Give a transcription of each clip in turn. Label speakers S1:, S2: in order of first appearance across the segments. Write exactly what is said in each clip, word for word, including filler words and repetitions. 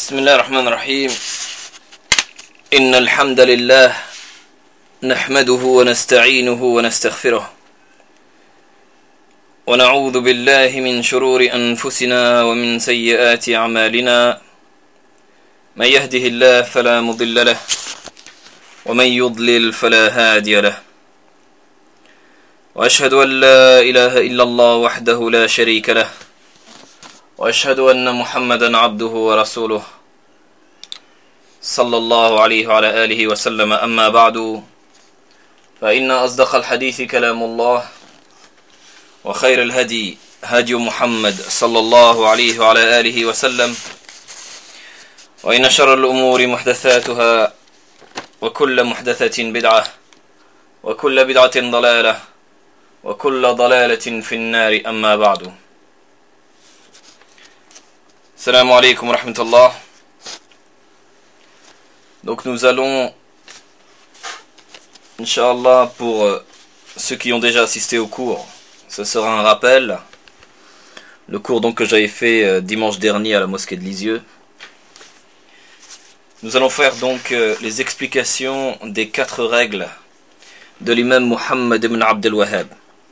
S1: بسم الله الرحمن الرحيم إن الحمد لله نحمده ونستعينه ونستغفره ونعوذ بالله من شرور أنفسنا ومن سيئات أعمالنا من يهده الله فلا مضل له ومن يضلل فلا هادي له وأشهد أن لا إله إلا الله وحده لا شريك له وأشهد أن محمدا عبده ورسوله صلى الله عليه وعلى آله وسلم أما بعد فإن أصدق الحديث كلام الله وخير الهدي هدي محمد صلى الله عليه وعلى آله وسلم وإن شر الأمور محدثاتها وكل محدثة بدعة وكل بدعة ضلالة وكل ضلالة في النار أما بعد. Salam alaikum wa rahmatullah. Donc nous allons, Inch'Allah, pour euh, ceux qui ont déjà assisté au cours, ce sera un rappel. Le cours donc que j'avais fait euh, dimanche dernier à la mosquée de Lisieux. Nous allons faire donc euh, les explications des quatre règles de l'imam Muhammad ibn Abdel Wahhab.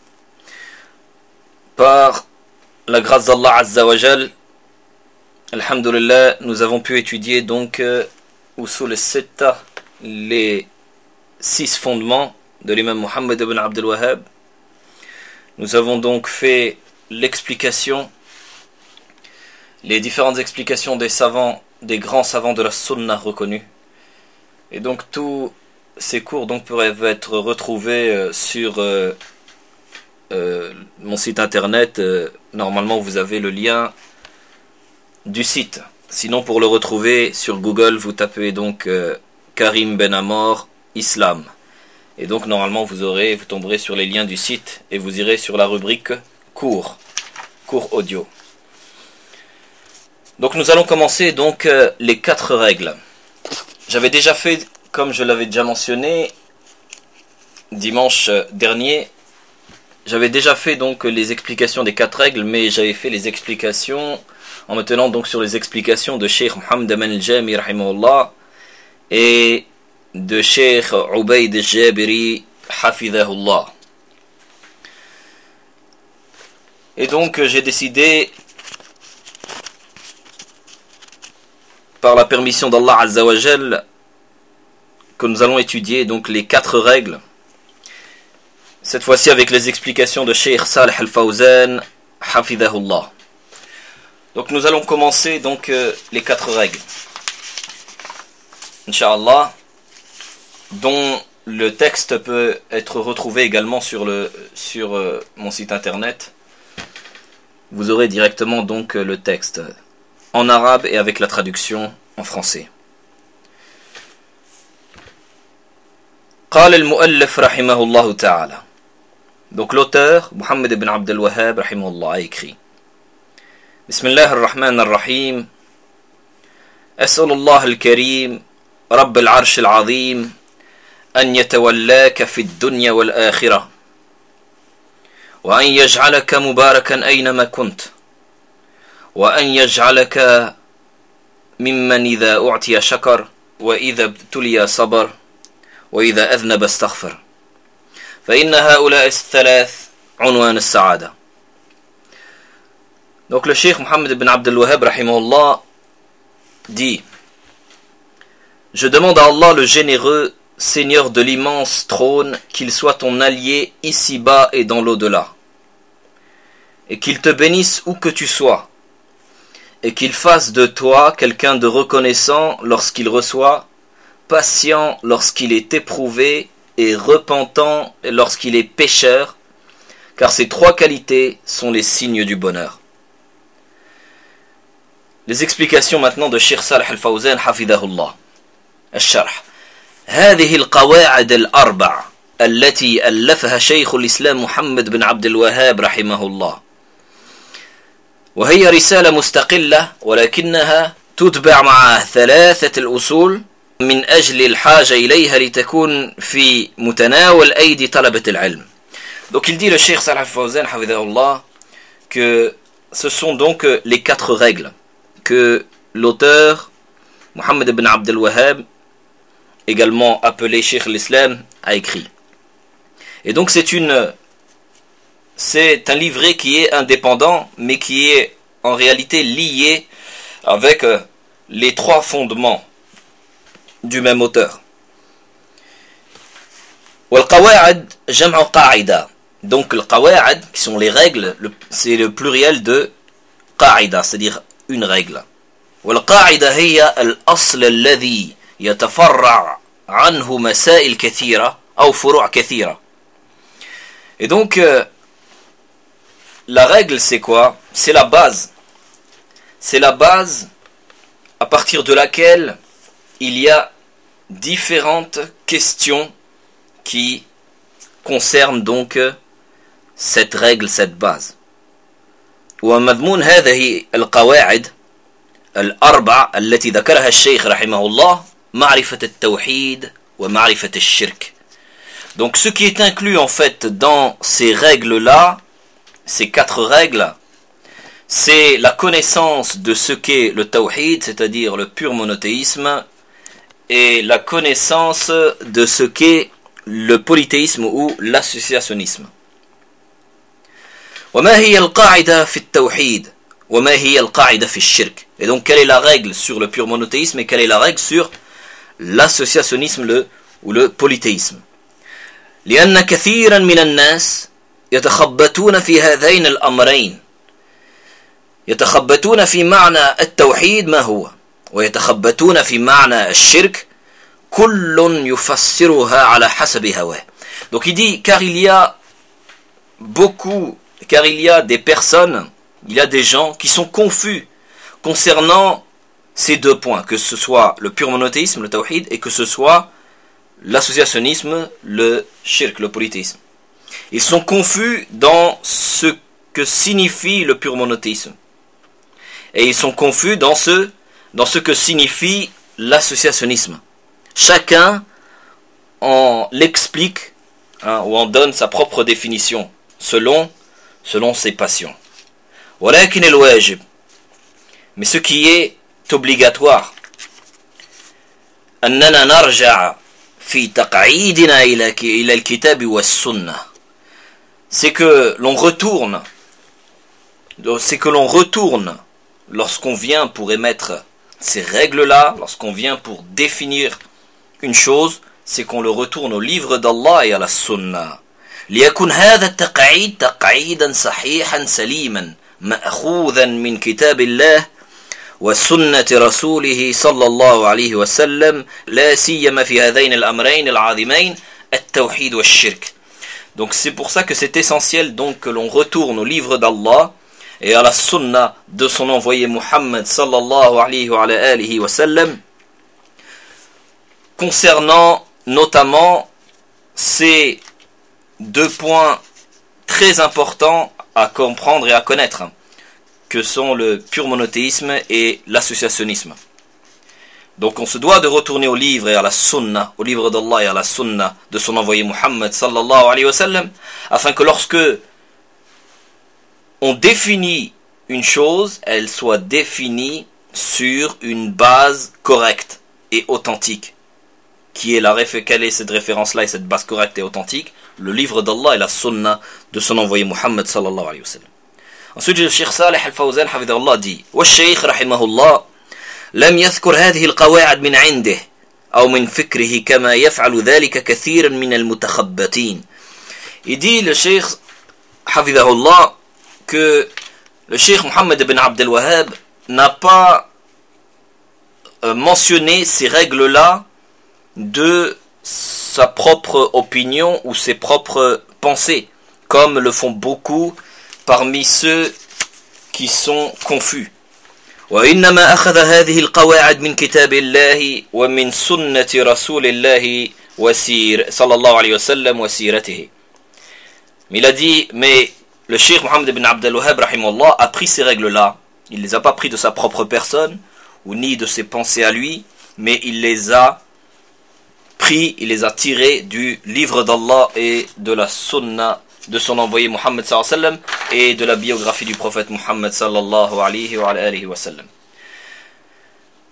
S1: Par la grâce d'Allah Azza wa Jal, Alhamdulillah, nous avons pu étudier donc euh, Usul al-Sitta, les six fondements de l'imam Muhammad ibn Abdel Wahhab. Nous avons donc fait l'explication, les différentes explications des savants, des grands savants de la Sunna reconnus. Et donc tous ces cours donc pourraient être retrouvés euh, sur euh, euh, mon site internet. Euh, normalement vous avez le lien du site. Sinon, pour le retrouver sur Google, vous tapez donc euh, Karim Ben Amor Islam. Et donc normalement vous aurez, vous tomberez sur les liens du site et vous irez sur la rubrique cours, cours audio. Donc nous allons commencer donc euh, les quatre règles. J'avais déjà fait, comme je l'avais déjà mentionné dimanche dernier, j'avais déjà fait donc les explications des quatre règles, mais j'avais fait les explications en me tenant donc sur les explications de Cheikh Mohammed Aman al-Jami rahimahullah et de Cheikh Ubayd al-Jabiri hafidhahullah. Et donc j'ai décidé, par la permission d'Allah Azza wa Jal, que nous allons étudier donc les quatre règles, cette fois-ci avec les explications de Cheikh Salih al-Fawzan hafidhahullah. Donc nous allons commencer donc euh, les quatre règles, Inch'Allah, dont le texte peut être retrouvé également sur, le, sur euh, mon site internet. Vous aurez directement donc le texte en arabe et avec la traduction en français. قال المؤلف رحمه الله تعالى. Donc l'auteur, Muhammad ibn Abdel Wahhab rahimahullah, a écrit: بسم الله الرحمن الرحيم أسأل الله الكريم رب العرش العظيم أن يتولاك في الدنيا والآخرة وأن يجعلك مباركا أينما كنت وأن يجعلك ممن إذا أعطي شكر وإذا ابتلي صبر وإذا أذنب استغفر فإن هؤلاء الثلاث عنوان السعادة. Donc le Cheikh Mohammed ibn Abdel Wahhab rahimahullah dit: Je demande à Allah le généreux, Seigneur de l'immense trône, qu'il soit ton allié ici-bas et dans l'au-delà, et qu'il te bénisse où que tu sois, et qu'il fasse de toi quelqu'un de reconnaissant lorsqu'il reçoit, patient lorsqu'il est éprouvé, et repentant lorsqu'il est pécheur, car ces trois qualités sont les signes du bonheur. Les explications maintenant de Cheikh Salih al-Fawzan hafidhahullah. الشرح: هذه القواعد الأربع التي ألفها شيخ الإسلام محمد بن عبد الوهاب رحمه الله، وهي رسالة مستقلة ولكنها تتبع مع ثلاثة الأصول من أجل الحاجة إليها لتكون في متناول أيدي طلبة العلم. Donc il dit, le Cheikh Salih al-Fawzan hafidhahullah, que ce sont donc les quatre règles que l'auteur Muhammad ibn Abd al-Wahhab, également appelé Cheikh l'Islam, a écrit. Et donc c'est une c'est un livret qui est indépendant, mais qui est en réalité lié avec les trois fondements du même auteur. Wal-Qawa'id jam'u qa'ida. Donc le qawa'id, qui sont les règles, c'est le pluriel de qa'ida, c'est-à-dire une règle. Wal-Qa'ida hiya al-asl alladhi yatafarra' anhu masail kathira ou furu' kathira. Et donc euh, la règle c'est quoi? C'est la base. C'est la base à partir de laquelle il y a différentes questions qui concernent donc cette règle, cette base. ومضمون هذه القواعد الأربع التي ذكرها الشيخ رحمه الله معرفة التوحيد ومعرفة الشرك. Donc ce qui est inclus en fait dans ces règles-là, ces quatre règles, c'est la connaissance de ce qu'est le tawhid, c'est-à-dire le pur monothéisme, et la connaissance de ce qu'est le polythéisme ou l'associationnisme. وما هي القاعدة في التوحيد وما هي القاعدة في الشرك. Et donc quelle est la règle sur le pur monothéisme et quelle est la règle sur l'associationnisme le, ou le polythéisme. لأن كثيرا من الناس يتخبطون في هذين الأمرين. يتخبطون في معنى التوحيد ما هو ويتخبطون في معنى الشرك كل يفسرها على حسب هواه. Donc il dit car il y a beaucoup car il y a des personnes, il y a des gens qui sont confus concernant ces deux points, que ce soit le pur monothéisme, le tawhid, et que ce soit l'associationnisme, le shirk, le polythéisme. Ils sont confus dans ce que signifie le pur monothéisme. Et ils sont confus dans ce, dans ce que signifie l'associationnisme. Chacun en l'explique hein, ou en donne sa propre définition selon, selon ses passions. ولكن الواجب, mais ce qui est obligatoire, أننا نرجع في تقعيدنا إلى إلى الكتاب والسنة, c'est que l'on retourne, c'est que l'on retourne lorsqu'on vient pour émettre ces règles-là, lorsqu'on vient pour définir une chose, c'est qu'on le retourne au livre d'Allah et à la sunna. ليكن هذا التقعيد تقعيدا صحيحا سليما مأخوذا من كتاب الله وسنة رسوله صلى الله عليه وسلم لا سيما في هذين الأمرين العظيمين التوحيد والشرك. Donc c'est pour ça que c'est essentiel donc que l'on retourne au livre d'Allah et à la sunna de son envoyé Muhammad sallallahu alayhi wa alihi wa sallam concernant notamment ces deux points très importants à comprendre et à connaître, que sont le pur monothéisme et l'associationnisme. Donc on se doit de retourner au livre et à la sunna, au livre d'Allah et à la sunna de son envoyé Muhammad sallallahu alayhi wa sallam, afin que lorsque on définit une chose, elle soit définie sur une base correcte et authentique. Qui est la réf- quelle est cette référence-là et cette base correcte et authentique? Le livre d'Allah et la sunna de son envoyé Muhammad sallallahu alayhi wa sallam. Ensuite, le Cheikh Salih al-Fawzan hafidhahullah dit: والشيخ رحمه الله لم يذكر هذه القواعد من عنده أو من فكره كما يفعل ذلك كثير من المتخبطين. Il dit le Cheikh hafidhahullah que le Cheikh Muhammad ibn Abd al-Wahhab n'a pas euh, mentionné ces règles-là de sa propre opinion ou ses propres pensées, comme le font beaucoup parmi ceux qui sont confus. وإنما أخذ هذه القواعد من كتاب الله ومن سنة رسول الله وسير صلى الله عليه وسلم وسيرته. Mais il a dit, mais le Cheikh Muhammad ibn Abd al-Wahhab rahimahullah a pris ces règles-là. Il ne les a pas pris de sa propre personne ou ni de ses pensées à lui, mais il les a pris, il les a tirés du livre d'Allah et de la sunna de son envoyé Muhammad sallallahu alayhi wa sallam et de la biographie du prophète Muhammad sallallahu alayhi wa alihi wa sallam.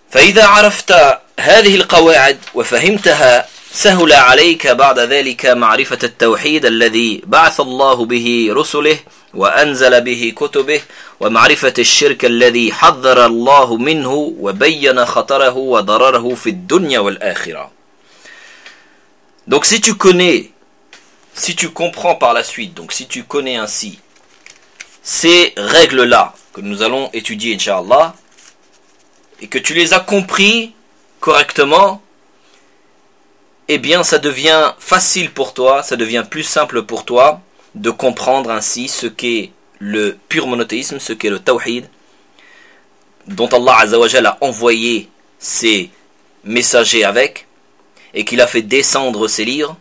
S1: فإذا عرفت هذه القواعد وفهمتها سهل عليك بعد ذلك معرفة التوحيد الذي بعث الله به رسله وأنزل به كتبه ومعرفة الشرك الذي حذر الله منه وبين خطره وضرره في الدنيا والآخرة. Donc si tu connais, si tu comprends par la suite, donc si tu connais ainsi ces règles-là que nous allons étudier Inch'Allah, et que tu les as compris correctement, eh bien ça devient facile pour toi, ça devient plus simple pour toi de comprendre ainsi ce qu'est le pur monothéisme, ce qu'est le tawhid, dont Allah Azza wa Jalla a envoyé ses messagers avec, et qu'il a fait descendre ses livres,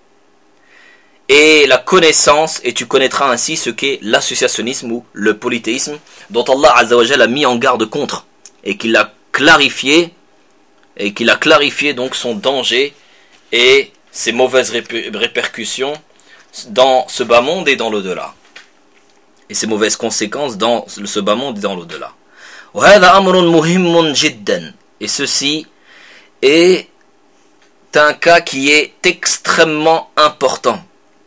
S1: et la connaissance, et tu connaîtras ainsi ce qu'est l'associationnisme ou le polythéisme, dont Allah Azza wa Jalla a mis en garde contre, et qu'il a clarifié, et qu'il a clarifié donc son danger et ses mauvaises répercussions dans ce bas monde et dans l'au-delà, et ses mauvaises conséquences dans ce bas monde et dans l'au-delà. Et ceci est un cas qui est extrêmement important.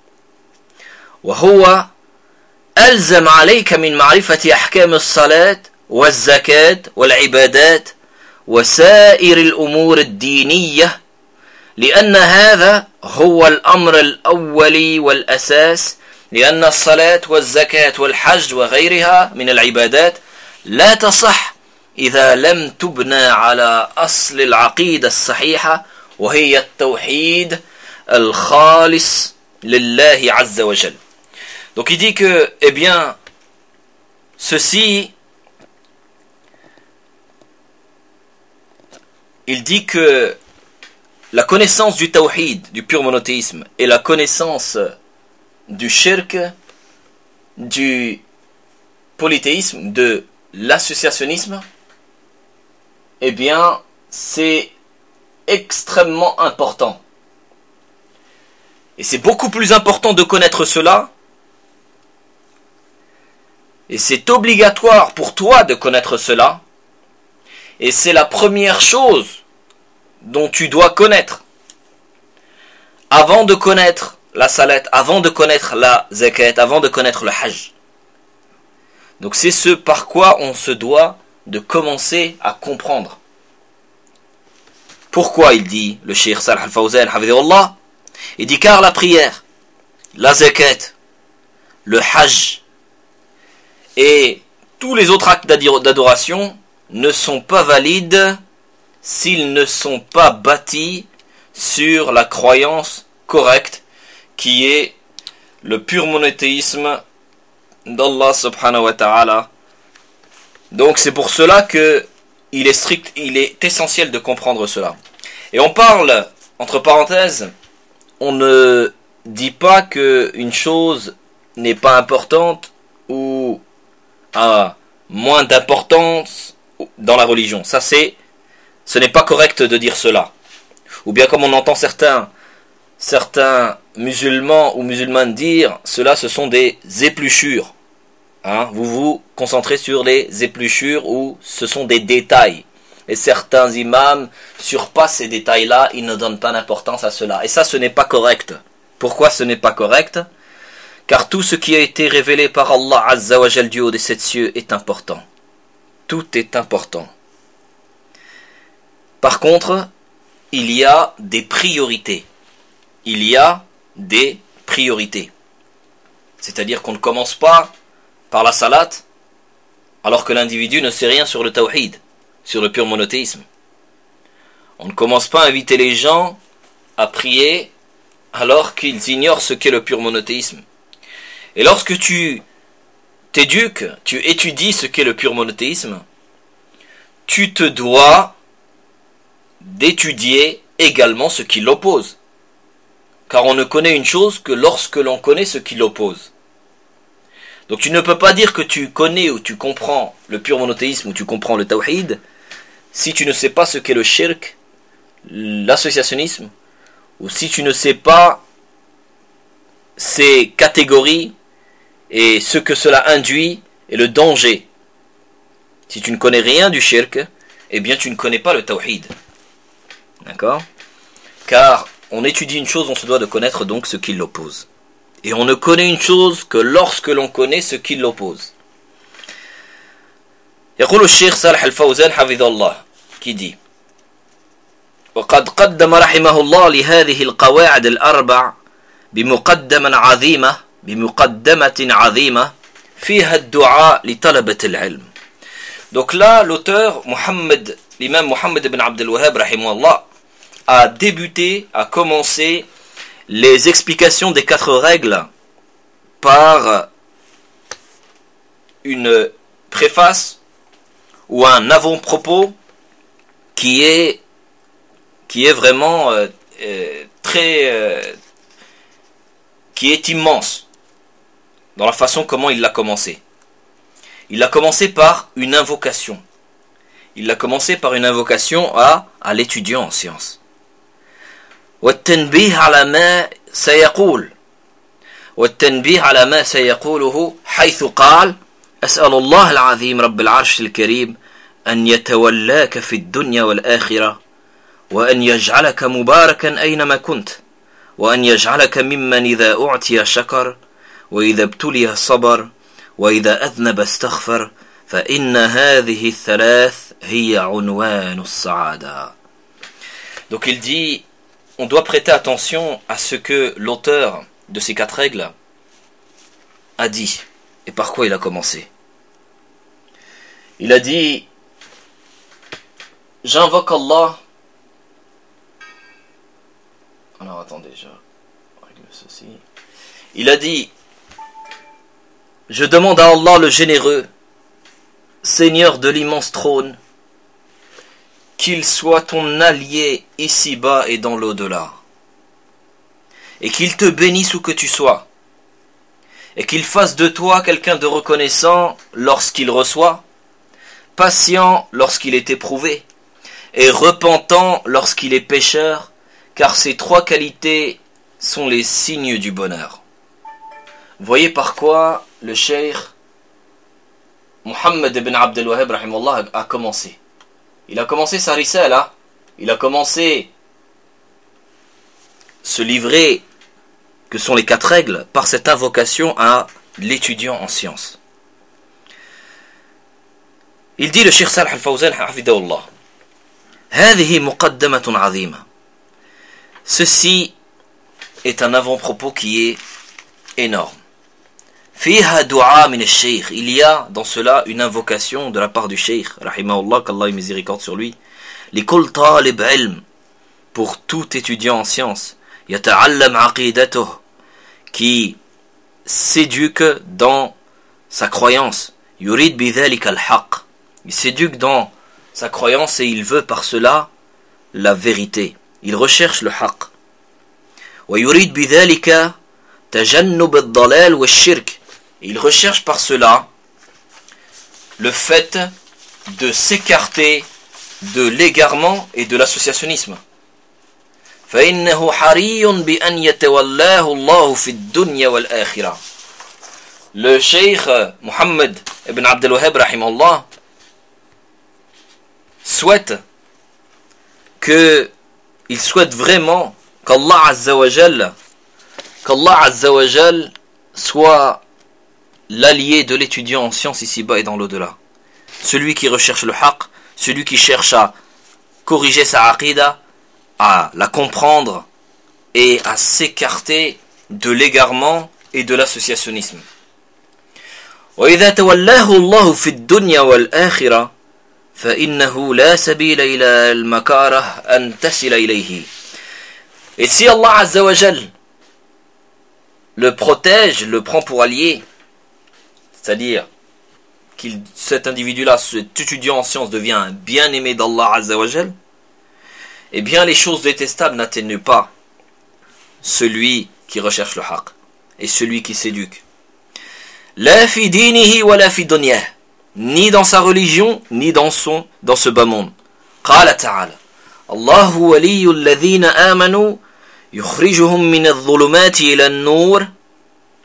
S1: وهو ألزم عليك من معرفة أحكام الصلاة والزكاة والعبادات وسائر الأمور الدينية لأن هذا هو الأمر الأولي والأساس لأن الصلاة والزكاة والحج وغيرها من العبادات لا تصح إذا لم تبنى على أصل العقيدة الصحيحة وهي التوحيد الخالص لله عز وجل. Donc il dit que, eh bien, ceci, il dit que la connaissance du tawhid, du pur monothéisme, et la connaissance du shirk, du polythéisme, de l'associationnisme, eh bien, c'est extrêmement important. Et c'est beaucoup plus important de connaître cela, et c'est obligatoire pour toi de connaître cela, et c'est la première chose dont tu dois connaître. Avant de connaître la salat, avant de connaître la zakat, avant de connaître le hajj. Donc c'est ce par quoi on se doit de commencer à comprendre. Pourquoi il dit, le cheikh Salih al-Fawzan, hafidhahullah, il dit car la prière, la zakat, le hajj et tous les autres actes d'adoration ne sont pas valides s'ils ne sont pas bâtis sur la croyance correcte qui est le pur monothéisme d'Allah subhanahu wa ta'ala. Donc c'est pour cela que il est strict, il est essentiel de comprendre cela. Et on parle, entre parenthèses, on ne dit pas que une chose n'est pas importante ou a moins d'importance dans la religion. Ça c'est, ce n'est pas correct de dire cela. Ou bien comme on entend certains, certains musulmans ou musulmanes dire, cela ce sont des épluchures. Hein, vous vous concentrez sur les épluchures ou ce sont des détails. Et certains imams surpassent ces détails-là, ils ne donnent pas d'importance à cela. Et ça, ce n'est pas correct. Pourquoi ce n'est pas correct? Car tout ce qui a été révélé par Allah Azza wa Jal du haut des sept cieux est important. Tout est important. Par contre, il y a des priorités. Il y a des priorités. C'est-à-dire qu'on ne commence pas par la salat, alors que l'individu ne sait rien sur le tawhid, sur le pur monothéisme. On ne commence pas à inviter les gens à prier alors qu'ils ignorent ce qu'est le pur monothéisme. Et lorsque tu t'éduques, tu étudies ce qu'est le pur monothéisme, tu te dois d'étudier également ce qui l'oppose. Car on ne connaît une chose que lorsque l'on connaît ce qui l'oppose. Donc tu ne peux pas dire que tu connais ou tu comprends le pur monothéisme ou tu comprends le tawhid si tu ne sais pas ce qu'est le shirk, l'associationnisme, ou si tu ne sais pas ces catégories et ce que cela induit et le danger. Si tu ne connais rien du shirk eh bien tu ne connais pas le tawhid. D'accord? Car on étudie une chose, on se doit de connaître donc ce qui l'oppose. Et on ne connaît une chose que lorsque l'on connaît ce qui l'oppose. يقول الشيخ صالح الفوزان حفظه الله qui dit وقد قدم رحمه الله لهذه القواعد الأربع بمقدمة عظيمة بمقدمة عظيمة فيها الدعاء لطلبة العلم. Donc là, l'auteur, Mohammed, l'imam Mohammed ibn Abd al-Wahhab, rahimahullah, a débuté, a commencé les explications des quatre règles par une préface ou un avant-propos qui est, qui est vraiment euh, euh, très... Euh, qui est immense dans la façon comment il l'a commencé. Il a commencé par une invocation. Il a commencé par une invocation à, à l'étudiant en sciences. والتنبيه على ما سيقول والتنبيه على ما سيقوله حيث قال أسأل الله العظيم رب العرش الكريم أن يتولاك في الدنيا والآخرة وأن يجعلك مباركا أينما كنت وأن يجعلك ممن إذا أعطي شكر وإذا ابتلي صبر وإذا أذنب استغفر فإن هذه الثلاث هي عنوان السعادة. Donc il dit, on doit prêter attention à ce que l'auteur de ces quatre règles a dit et par quoi il a commencé. Il a dit, j'invoque Allah. Alors attendez, je règle ceci. Il a dit, je demande à Allah le généreux, Seigneur de l'immense trône, qu'il soit ton allié ici-bas et dans l'au-delà, et qu'il te bénisse où que tu sois, et qu'il fasse de toi quelqu'un de reconnaissant lorsqu'il reçoit, patient lorsqu'il est éprouvé, et repentant lorsqu'il est pécheur, car ces trois qualités sont les signes du bonheur. Voyez par quoi le cheikh Mohammed ibn Abd al-Wahhab rahimahullah a commencé. Il a commencé sa risala, il a commencé ce livret que sont les quatre règles par cette invocation à l'étudiant en sciences. Il dit le cheikh Salih al-Fawzan hafidahullah, هذه مقدمة عظيمة. Ceci est un avant-propos qui est énorme. فيها دعاء من الشيخ. Il y a dans cela une invocation de la part du cheikh rahimahullah, qu'Allah ait miséricorde sur lui, لكل طالب علم, pour tout étudiant en sciences, يتعلم عقيدته, qui s'éduque dans sa croyance, يريد بذلك الحق, il s'éduque dans sa croyance et il veut par cela la vérité, il recherche le haqq. ويريد بذلك تجنب الضلال والشرك, il recherche par cela le fait de s'écarter de l'égarement et de l'associationnisme. فإنه حري بأن يتولاه الله في الدنيا والآخرة. Le cheikh Mohammed ibn Abd al-Wahhab rahimahullah souhaite que il souhaite vraiment qu'Allah Azza wa Jal qu'Allah Azza wa Jal soit l'allié de l'étudiant en sciences ici-bas et dans l'au-delà. Celui qui recherche le haqq, celui qui cherche à corriger sa aqida, à la comprendre et à s'écarter de l'égarement et de l'associationnisme. وإذا تولاه الله في الدنيا والآخرة فإنه لا سبيل إلى المكاره أن تصل إليه. Et si Allah Azza wa Jal le protège, le prend pour allié, c'est-à-dire que cet individu-là, cet étudiant en sciences devient un bien-aimé d'Allah Azza wa Jal, eh bien les choses détestables n'atteignent pas celui qui recherche le haqq et celui qui s'éduque. La fi dinihi wa la fi dunyah, ni dans sa religion, ni dans son, dans ce bas monde. Qala ta'ala, Allahu waliyyu alladhina amanu yukhrijuhum min adh-dhulumati ila an-nur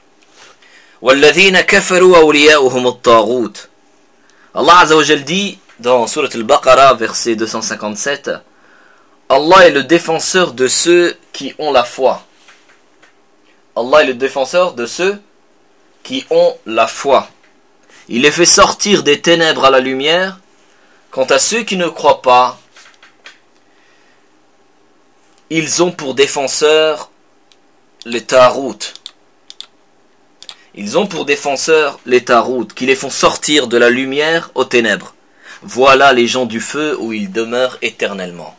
S1: walladhina kafaru awliya'uhum at-taghut. Allah Azza wa Jal dit, dans Surat al-Baqarah, verset deux cent cinquante-sept, Allah est le défenseur de ceux qui ont la foi. Allah est le défenseur de ceux qui ont la foi. Il les fait sortir des ténèbres à la lumière. Quant à ceux qui ne croient pas, ils ont pour défenseurs les taroutes. Ils ont pour défenseurs les taroutes, qui les font sortir de la lumière aux ténèbres. Voilà les gens du feu où ils demeurent éternellement.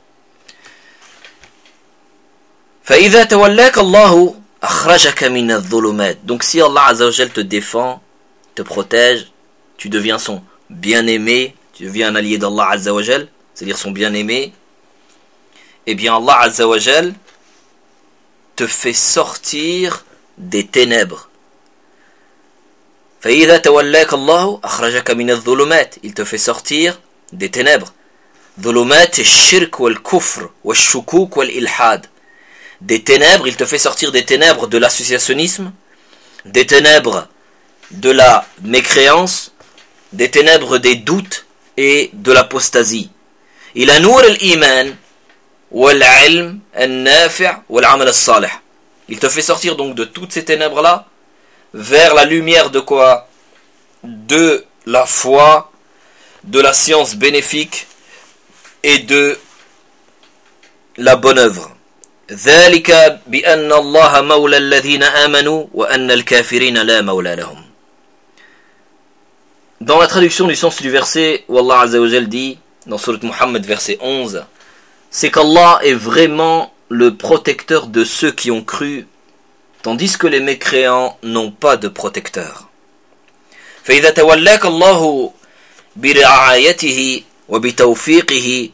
S1: فَإِذَا تَوَلَّاكَ اللَّهُ أَخْرَجَكَ مِنَ الظُّلُمَاتِ. Donc si Allah Azza wa Jal te défend, te protège, tu deviens son bien-aimé, tu deviens un allié d'Allah Azza wa Jal, c'est-à-dire son bien-aimé, eh bien Allah Azza wa Jal te fait sortir des ténèbres. فَإِذَا تَوَلَّاكَ اللَّهُ أَخْرَجَكَ مِنَ الظُّلُمَاتِ. Il te fait sortir des ténèbres. ظُلُمَاتِ الشِّرْكِ وَالْكُفْرِ وَالشُّكُوكِ وَالْإِلْحَادِ. Des ténèbres, il te fait sortir des ténèbres de l'associationnisme, des ténèbres de la mécréance, des ténèbres des doutes et de l'apostasie. Il a nour al-iman wal-ilm al-nafi' wal-amal al-salih. Il te fait sortir donc de toutes ces ténèbres-là vers la lumière de quoi? De la foi, de la science bénéfique et de la bonne œuvre. ذلك بأن الله مولى الذين آمنوا وأن الكافرين لا مولى لهم. Dans la traduction du sens du verset où Allah Azza wa Jal dit dans Surat Muhammad verset onze, c'est qu'Allah est vraiment le protecteur de ceux qui ont cru, tandis que les mécréants n'ont pas de protecteur. فإذا تولاك الله برعايته وبتوفيقه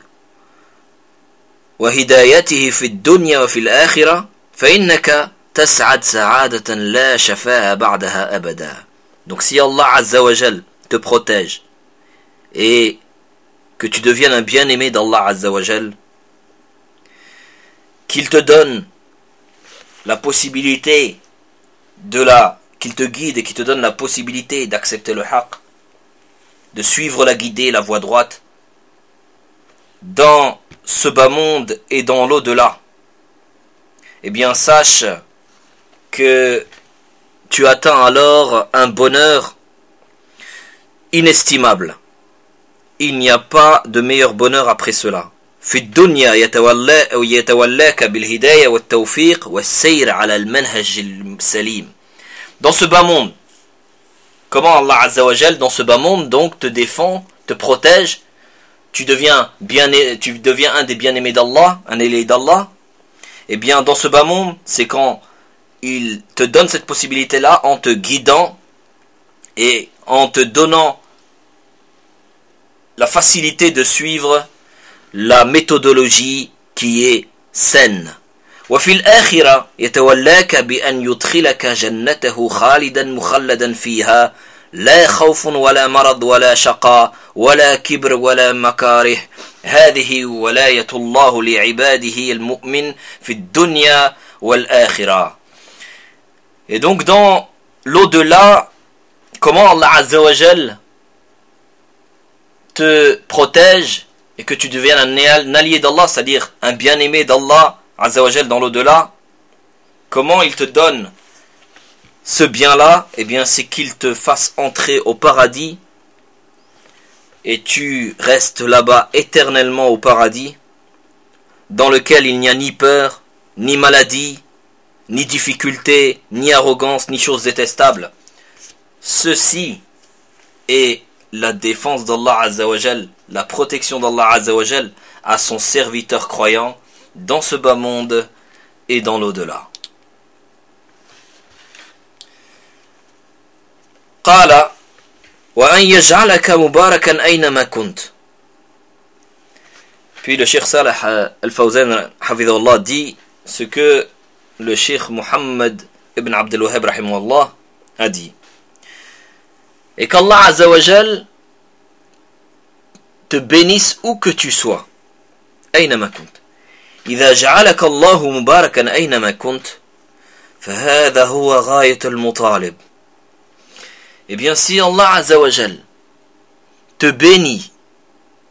S1: وهدايته في الدنيا وفي الآخرة فإنك تسعد سعادة لا شفاء بعدها أبدا. Donc si Allah Azza wa Jal te protège et que tu deviennes un bien-aimé d'Allah Azza wa Jal, qu'il te donne la possibilité de la, qu'il te guide et qu'il te donne la possibilité d'accepter le haqq, de suivre la guidée, la voie droite, dans ce bas monde et dans l'au-delà, eh bien sache que tu atteins alors un bonheur inestimable. Il n'y a pas de meilleur bonheur après cela. في الدنيا يتولى أو يتولاك بالهداية والتوفيق والسير على المنهج السليم. Dans ce bas monde, comment Allah Azza wa Jal dans ce bas monde donc te défend, te protège, tu deviens bien, tu deviens un des bien-aimés d'Allah, un allié d'Allah. Eh bien dans ce bas monde, c'est quand il te donne cette possibilité-là en te guidant et en te donnant la facilité de suivre la méthodologie qui est saine. وفي الآخرة يتولاك بأن يدخلك جنته خالدا مخلدا فيها لا خوف ولا مرض ولا شقاء ولا كبر ولا مكاره. هذه ولاية الله لعباده المؤمن في الدنيا والآخرة. Et donc dans l'au-delà, comment Allah Azza wa Jal te protège et que tu deviens un allié d'Allah, c'est-à-dire un bien-aimé d'Allah Azza wa Jal dans l'au-delà, comment il te donne ce bien-là? Eh bien c'est qu'il te fasse entrer au paradis et tu restes là-bas éternellement au paradis, dans lequel il n'y a ni peur, ni maladie, ni difficulté, ni arrogance, ni choses détestables. Ceci est la défense d'Allah Azza wa Jal, la protection d'Allah Azza wa Jal à son serviteur croyant dans ce bas monde et dans l'au-delà. قال وأن يجعلك مباركا أينما كنت. Puis le Cheikh Salih Al-Fawzan Hafidhahullah dit ce que le Cheikh Muhammad ibn Abdul Wahhab rahimahullah a dit, et qu'Allah Azza wa Jal te bénisse où que tu sois. أينما كنت. إذا جعلك الله مباركا أينما كنت فهذا هو غاية المطالب. Eh bien si Allah Azza wa Jal te bénit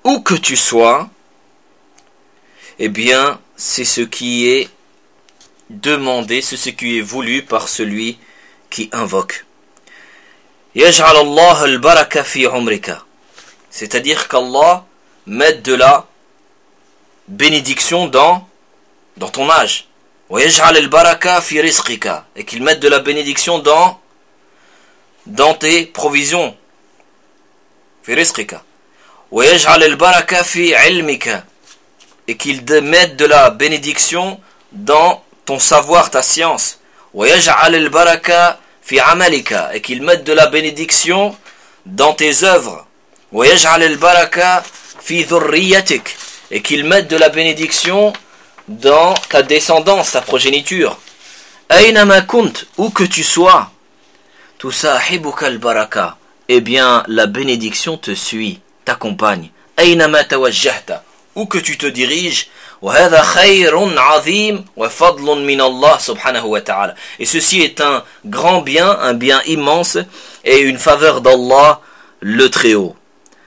S1: où que tu sois, eh bien, c'est ce qui est demandé, c'est ce qui est voulu par celui qui invoque. Yaj'al Allah al-baraka fi umrika. C'est-à-dire qu'Allah mette de la bénédiction dans, dans ton âge. Wa yaj'al al-baraka fi rizqika. Et qu'il mette de la bénédiction dans, dans tes provisions. Fi rizqika. Wa yaj'al al-baraka fi ilmika. Et qu'il mette de la bénédiction dans ton savoir, ta science. Wa yaj'al al-baraka fi amalika. Et qu'il mette de la bénédiction dans tes œuvres. Wa yaj'al al-baraka fi dhurriyatik. Et qu'il mette de la bénédiction dans ta descendance, ta progéniture. Aynama kunt, où que tu sois, tusahibuka al-baraka. Eh bien, la bénédiction te suit, t'accompagne. Aynama tawajjahta. Où que tu te diriges, وهذا خير عظيم وفضل من الله سبحانه وتعالى. Et ceci est un grand bien, un bien immense et une faveur d'Allah le Très-Haut.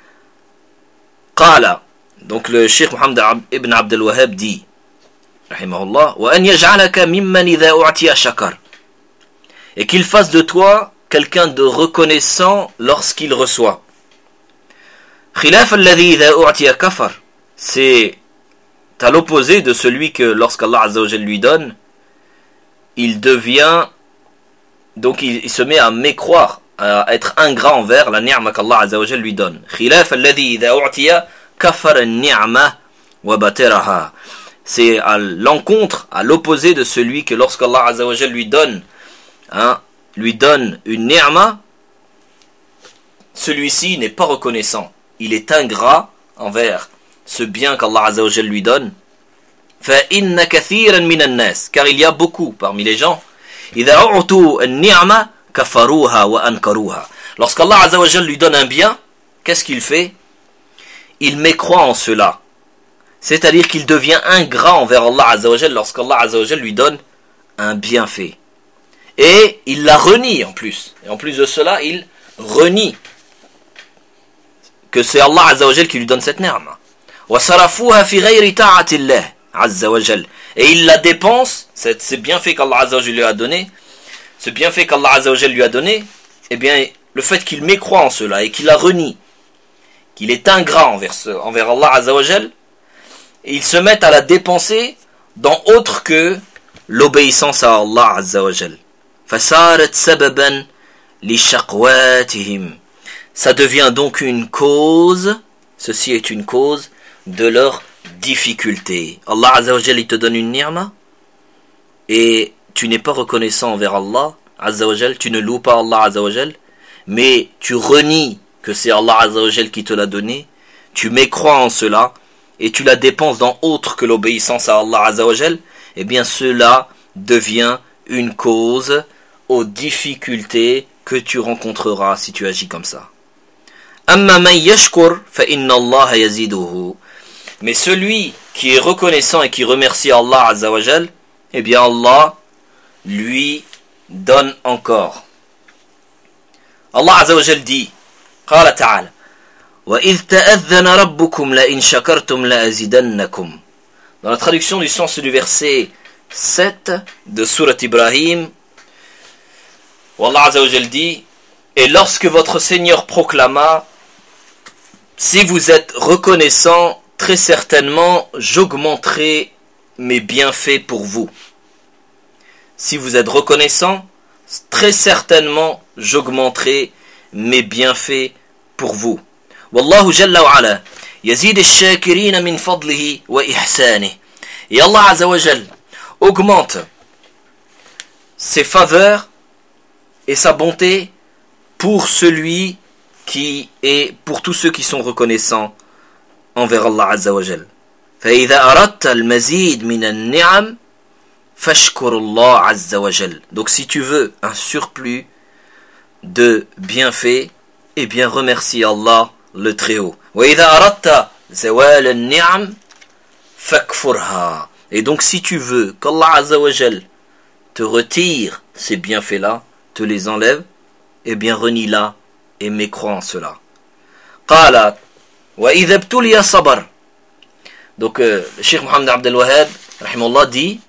S1: قال, donc le Cheikh Mohammed ibn Abd al-Wahhab dit, rahimahullah, وأن يجعلك ممن إذا أعطي شكر. Et qu'il fasse de toi quelqu'un de reconnaissant lorsqu'il reçoit. خلاف الذي إذا أعطي كفر. C'est à l'opposé de celui que lorsqu'Allah Azza wa Jal lui donne, il devient, donc il, il se met à mécroire, à être ingrat envers la ni'ma qu'Allah Azza wa Jal lui donne. Khilaf alladhi idha u'tiya kafara an-ni'ma wa batiraha. C'est à l'encontre, à l'opposé de celui que lorsqu'Allah Azza wa Jal lui donne, hein, lui donne une ni'ma, celui-ci n'est pas reconnaissant. Il est ingrat envers ce bien qu'Allah Azza wa Jal lui donne. فَإِنَّ كَثِيرًا مِنَ النَّاسِ. Car il y a beaucoup parmi les gens, إِذَا أُعْطُوا النِّعْمَةَ كَفَرُوهَا وَأَنْكَرُوهَا. Lorsqu'Allah Azza wa Jal lui donne un bien, qu'est-ce qu'il fait? Il mécroit en cela. C'est-à-dire qu'il devient ingrat envers Allah Azza wa Jal lorsqu'Allah Azza wa Jal lui donne un bienfait. Et il la renie en plus. Et en plus de cela, il renie que c'est Allah Azza wa Jal qui lui donne cette ni'ma. وَصَرَفُوهَا فِي غَيْرِ تَاعَةِ اللَّهِ عَزَّ وَجَلَّ. Et il la dépense, ce bienfait qu'Allah Azza wa Jal lui a donné, ce bienfait qu'Allah Azza wa Jal lui a donné, eh bien, le fait qu'il mécroit en cela et qu'il la renie, qu'il est ingrat envers, ce, envers Allah Azza wa Jal, il se met à la dépenser dans autre que l'obéissance à Allah Azza wa Jal. فَصَارَتْ سَبَبًا لِشَقْوَاتِهِمْ. Ça devient donc une cause, ceci est une cause de leur difficulté. Allah Azza wa Jal, il te donne une ni'ma et tu n'es pas reconnaissant envers Allah Azza wa Jal, tu ne loues pas Allah Azza wa Jal, mais tu renies que c'est Allah Azza wa Jal qui te l'a donné, tu mécrois en cela et tu la dépenses dans autre que l'obéissance à Allah Azza wa Jal, et bien cela devient une cause aux difficultés que tu rencontreras si tu agis comme ça. Amma man yashkur fa inna Allah yaziduhu. Mais celui qui est reconnaissant et qui remercie Allah Azza wa Jal, eh bien Allah lui donne encore. Allah Azza wa Jal dit, قال تعالى وَإِذْ تَأَذَّنَ رَبُّكُمْ لَإِنْ شَكَرْتُمْ لَأَزِدَنَّكُمْ. Dans la traduction du sens du verset sept de Surat Ibrahim, où Allah Azza wa Jal dit, et lorsque votre Seigneur proclama, si vous êtes reconnaissant, très certainement, j'augmenterai mes bienfaits pour vous. Si vous êtes reconnaissant, très certainement, j'augmenterai mes bienfaits pour vous. Wallahu jalla wa ala, yazid ash-shakirin min fadlihi wa ihsanihi. Et Allah Azza wa Jal augmente ses faveurs et sa bonté pour celui qui est, pour tous ceux qui sont reconnaissants envers Allah Azza wa Jal. فإذا أردت المزيد من النعم فاشكر الله عز وجل. Donc si tu veux un surplus de bienfaits, eh bien remercie Allah le Très-Haut. وإذا أردت زوال النعم فاكفرها. Et donc si tu veux qu'Allah Azza wa Jal te retire ces bienfaits-là, te les enlève, eh bien renie-la et mécrois en cela. قال وَإِذَا ابْتُلِيَ صَبَرَ. Donc euh, le Cheikh Mohammed Abdel Wahhab rahimahullah dit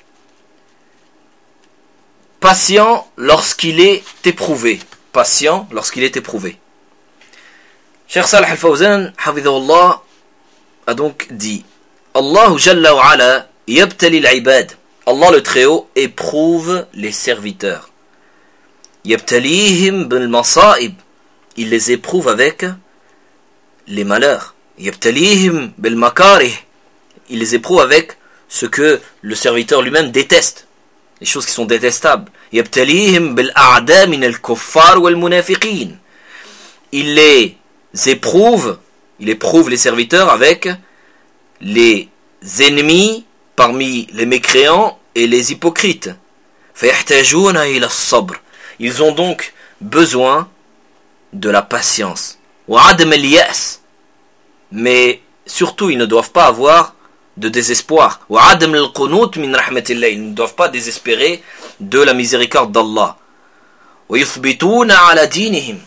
S1: patient lorsqu'il est éprouvé. Patient lorsqu'il est éprouvé. Cheikh Salih al-Fawzan hafidhahullah a donc dit Allah Jalla wa Ala yabtali al-ibad. Allah le Très-Haut éprouve les serviteurs. Yabtalihim bil masa'ib. Il les éprouve avec les malheurs. Yabtalihim bil makarih. Il les éprouve avec ce que le serviteur lui-même déteste, les choses qui sont détestables. Yabtalihim bil a'da min al-kuffar wal munafiqin. Il les éprouve, il éprouve les serviteurs avec les ennemis parmi les mécréants et les hypocrites. Fayahtajuna ila as-sabr. Ils ont donc besoin de la patience. Wa adam al-ya's. Mais surtout, ils ne doivent pas avoir de désespoir. Wa adam al-qunut min rahmatillah. Ils ne doivent pas désespérer de la miséricorde d'Allah. Wa yuthbituna ala dinihim.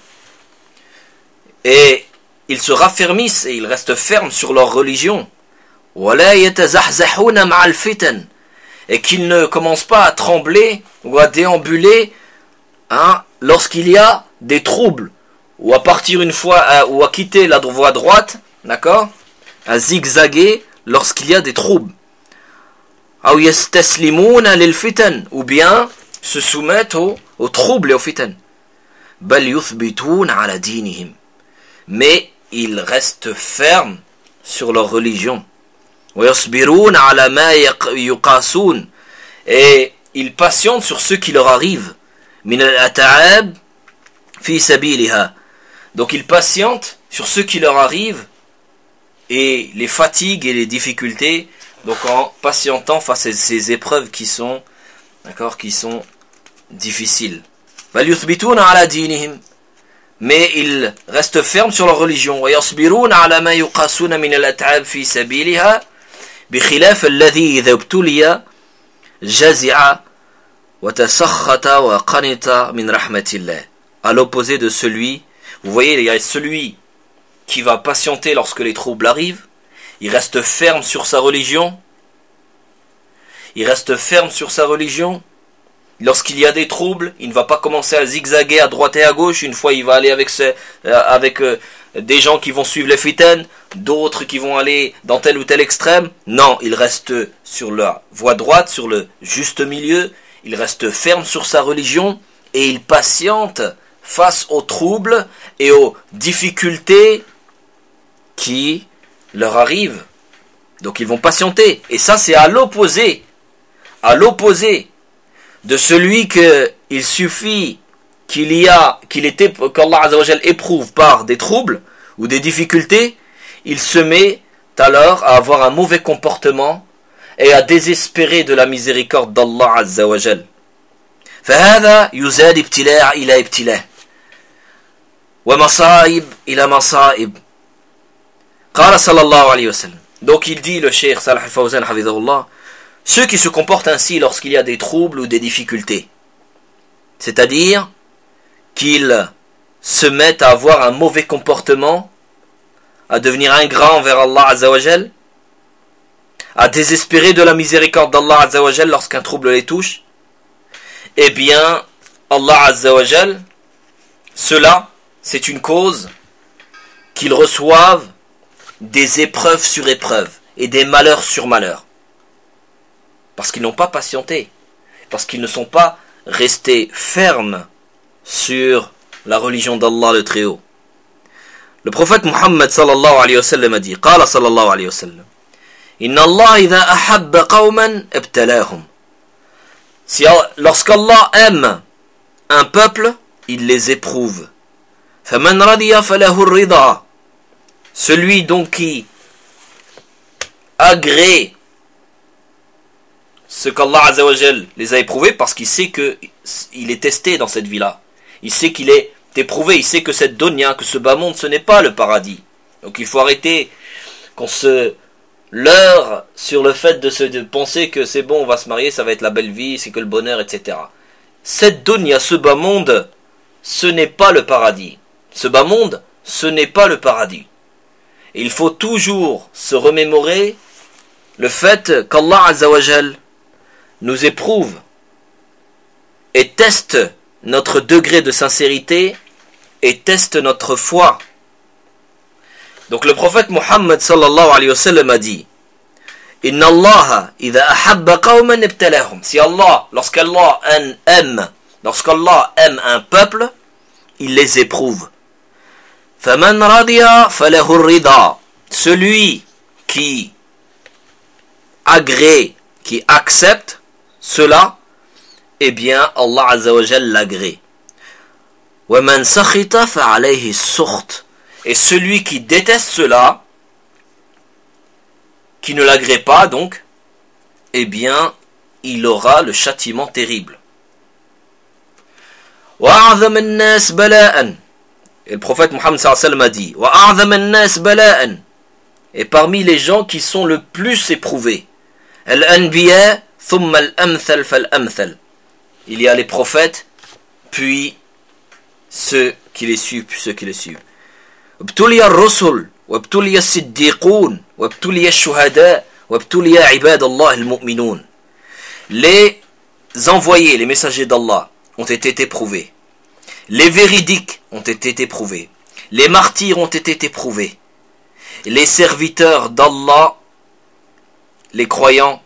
S1: Et ils se raffermissent et ils restent fermes sur leur religion. Wa la yatazahzahuna ma'a al-fitan. Et qu'ils ne commencent pas à trembler ou à déambuler hein, lorsqu'il y a des troubles, ou à partir une fois, à, ou à quitter la voie droite, d'accord, à zigzaguer lorsqu'il y a des troubles. Ou yastaslimuna lil fitan, ou bien se soumettre aux, aux troubles et aux fitan. Bal yuthbituna ala dinihim. Mais ils restent fermes sur leur religion. وَيَصْبِرُونَ عَلَى مَا يُقَاسُونَ. Et ils patientent sur ce qui leur arrive. مِنَ الْأَتَعَابِ فِي سَبِيلِهَا. Donc ils patientent sur ce qui leur arrive et les fatigues et les difficultés, donc en patientant face à ces épreuves qui sont, d'accord, qui sont difficiles. بَلْ يُثْبِتُونَ عَلَى دِينِهِمْ. Mais ils restent fermes sur leur religion. وَيَصْبِرُونَ عَلَى مَا يُقَاسُونَ مِنَ الْأَتَعَابِ فِي سَبِيلِهَا بخلاف الذي إذا ابتلي جزع وتسخط وقنط من رحمة الله. À l'opposé de celui, vous voyez, il y a celui qui va patienter lorsque les troubles arrivent, il reste ferme sur sa religion, il reste ferme sur sa religion. Lorsqu'il y a des troubles, il ne va pas commencer à zigzaguer à droite et à gauche. Une fois, il va aller avec, ce, avec euh, des gens qui vont suivre les fitanes, d'autres qui vont aller dans tel ou tel extrême. Non, il reste sur la voie droite, sur le juste milieu. Il reste ferme sur sa religion et il patiente face aux troubles et aux difficultés qui leur arrivent. Donc ils vont patienter. Et ça, c'est à l'opposé. À l'opposé de celui que il suffit qu'il y a, qu'il était, qu'Allah Azza wa Jal éprouve par des troubles ou des difficultés, il se met alors à avoir un mauvais comportement et à désespérer de la miséricorde d'Allah Azza wa Jal. فهذا يزاد ابتلاء إلى ابتلاء ومصائب إلى مصائب. قال صلى الله عليه وسلم. Donc il dit, le Cheikh Salih al-Fawzan hafidhahullah, ceux qui se comportent ainsi lorsqu'il y a des troubles ou des difficultés, c'est-à-dire qu'ils se mettent à avoir un mauvais comportement, à devenir ingrat envers Allah Azza wa Jal, à désespérer de la miséricorde d'Allah Azza wa Jal lorsqu'un trouble les touche, eh bien Allah Azza wa Jal, cela c'est une cause qu'ils reçoivent des épreuves sur épreuves et des malheurs sur malheurs. Parce qu'ils n'ont pas patienté, parce qu'ils ne sont pas restés fermes sur la religion d'Allah le Très-Haut. Le prophète Muhammad sallallahu alayhi wa sallam a dit, قال صلى الله عليه وسلم, إن الله إذا أحب قوما ابتلاهم. Si, lorsqu'Allah aime un peuple, il les éprouve. فمن رضي فله الرضا. Celui donc qui agrée ce qu'Allah Azza wa Jal les a éprouvés, parce qu'il sait qu'il est testé dans cette vie-là. Il sait qu'il est éprouvé, il sait que cette dunya, que ce bas monde, ce n'est pas le paradis. Donc il faut arrêter qu'on se leurre sur le fait de se de penser que c'est bon, on va se marier, ça va être la belle vie, c'est que le bonheur, et cetera. Cette dunya, ce bas monde, ce n'est pas le paradis. Ce bas monde, ce n'est pas le paradis. Et il faut toujours se remémorer le fait qu'Allah Azza wa Jal nous éprouve et teste notre degré de sincérité et teste notre foi. Donc le prophète Muhammad sallallahu alayhi wa sallam a dit: Inna Allah idha ahabba qawman ibtalahum. Si Allah, lorsqu'Allah aime, lorsqu'Allah aime un peuple, il les éprouve. Faman radiya falahu rida. Celui qui agrée, qui accepte cela, eh bien Allah Azza wa Jal l'agrée. Wa man sakhita fa alayhi as-sukht. Et celui qui déteste cela, qui ne l'agrée pas donc, eh bien il aura le châtiment terrible. Wa a'zam an-nas bala'an. Et le prophète Muhammad sallallahu alayhi wa sallam a dit: Wa a'zam an-nas bala'an. Et parmi les gens qui sont le plus éprouvés, al-anbiya thumma al-amthal fal-amthal. Il y a les prophètes, puis ceux qui les suivent, puis ceux qui les suivent. Ibtuliya ar-rusul, wa ibtuliya as-siddiqun, wa ibtuliya ash-shuhada, wa ibtuliya ibadallah al-mu'minun. Les envoyés, les messagers d'Allah ont été éprouvés. Les véridiques ont été éprouvés. Les martyrs ont été éprouvés. Les serviteurs d'Allah, les croyants,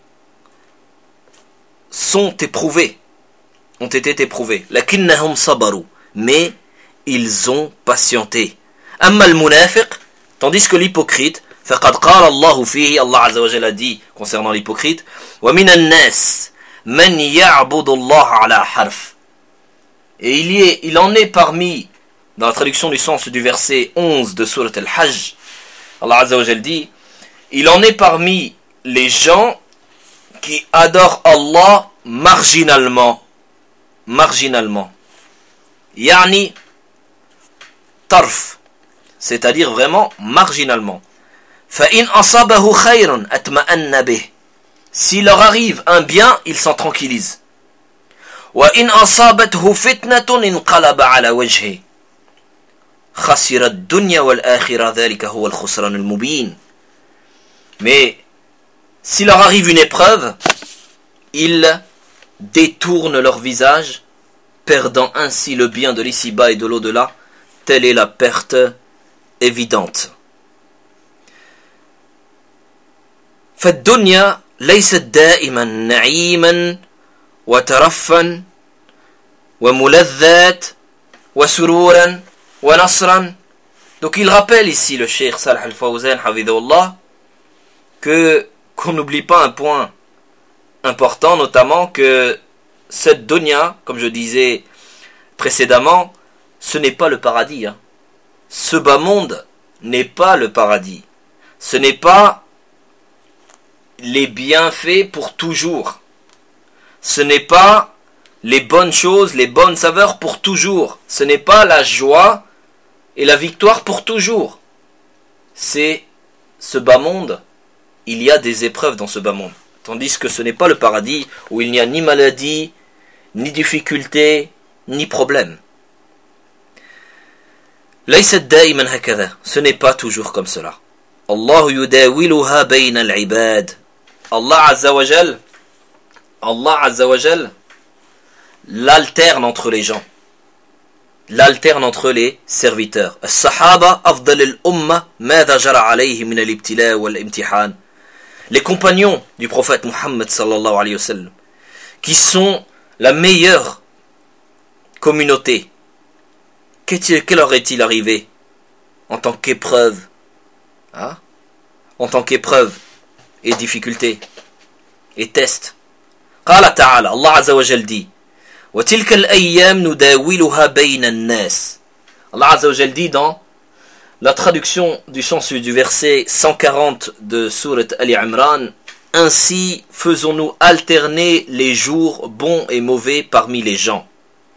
S1: sont éprouvés, ont été éprouvés. Lakinnahum sabaru, mais ils ont patienté. Amma al-munafiq, tandis que l'hypocrite, faqad qala Allahu fihi, Allah Azza wa Jalla a dit concernant l'hypocrite: Wa minan nas man ya'budu Allah ala harf. Et il y est, il en est parmi, dans la traduction du sens du verset onze de Surat al-Hajj, Allah Azza wa Jalla dit: il en est parmi les gens qui adorent Allah marginalement, marginalement. Yani tarf, c'est-à-dire vraiment marginalement. Fa in asabahu khayran atma'anna bih. S'il leur arrive un bien, ils s'en tranquillisent. Wa in asabathu fitnatun inqalaba ala wajhi. Khasira ad-dunya wal akhirah, dhalika huwa al-khusran al-mubin. Mais s'il leur arrive une épreuve, ils détournent leur visage, perdant ainsi le bien de l'ici-bas et de l'au-delà. Telle est la perte évidente. فالدنيا ليست دائما نعيما وترفا وملذات وسرورا ونصرا. Donc il rappelle ici le Cheikh Salih Al-Fawzan hafidhahullah que qu'on n'oublie pas un point important, notamment que cette dunya, comme je disais précédemment, ce n'est pas le paradis. Hein. Ce bas monde n'est pas le paradis. Ce n'est pas les bienfaits pour toujours. Ce n'est pas les bonnes choses, les bonnes saveurs pour toujours. Ce n'est pas la joie et la victoire pour toujours. C'est ce bas monde. Il y a des épreuves dans ce bas monde. Tandis que ce n'est pas le paradis où il n'y a ni maladie, ni difficulté, ni problème. ليست دائما هكذا. Ce n'est pas toujours comme cela. الله يداولها بين العباد. Allah Azza wa Jal, Allah Azza wa Jal l'alterne entre les gens, l'alterne entre les serviteurs. الصحابة أفضل الأمة ماذا جرى عليه من الابتلاء والامتحان. Les compagnons du prophète Muhammad sallallahu alayhi wa sallam, qui sont la meilleure communauté, qu'est-il, leur est-il arrivé en tant qu'épreuve, hein? En tant qu'épreuve et difficulté et test. قال تعالى, Allah Azza wa Jal dit: وتلك الأيام نداولها بين الناس. Allah Azza wa Jal dit dans la traduction du sens du verset cent quarante de Surat Ali Imran: ainsi faisons-nous alterner les jours bons et mauvais parmi les gens.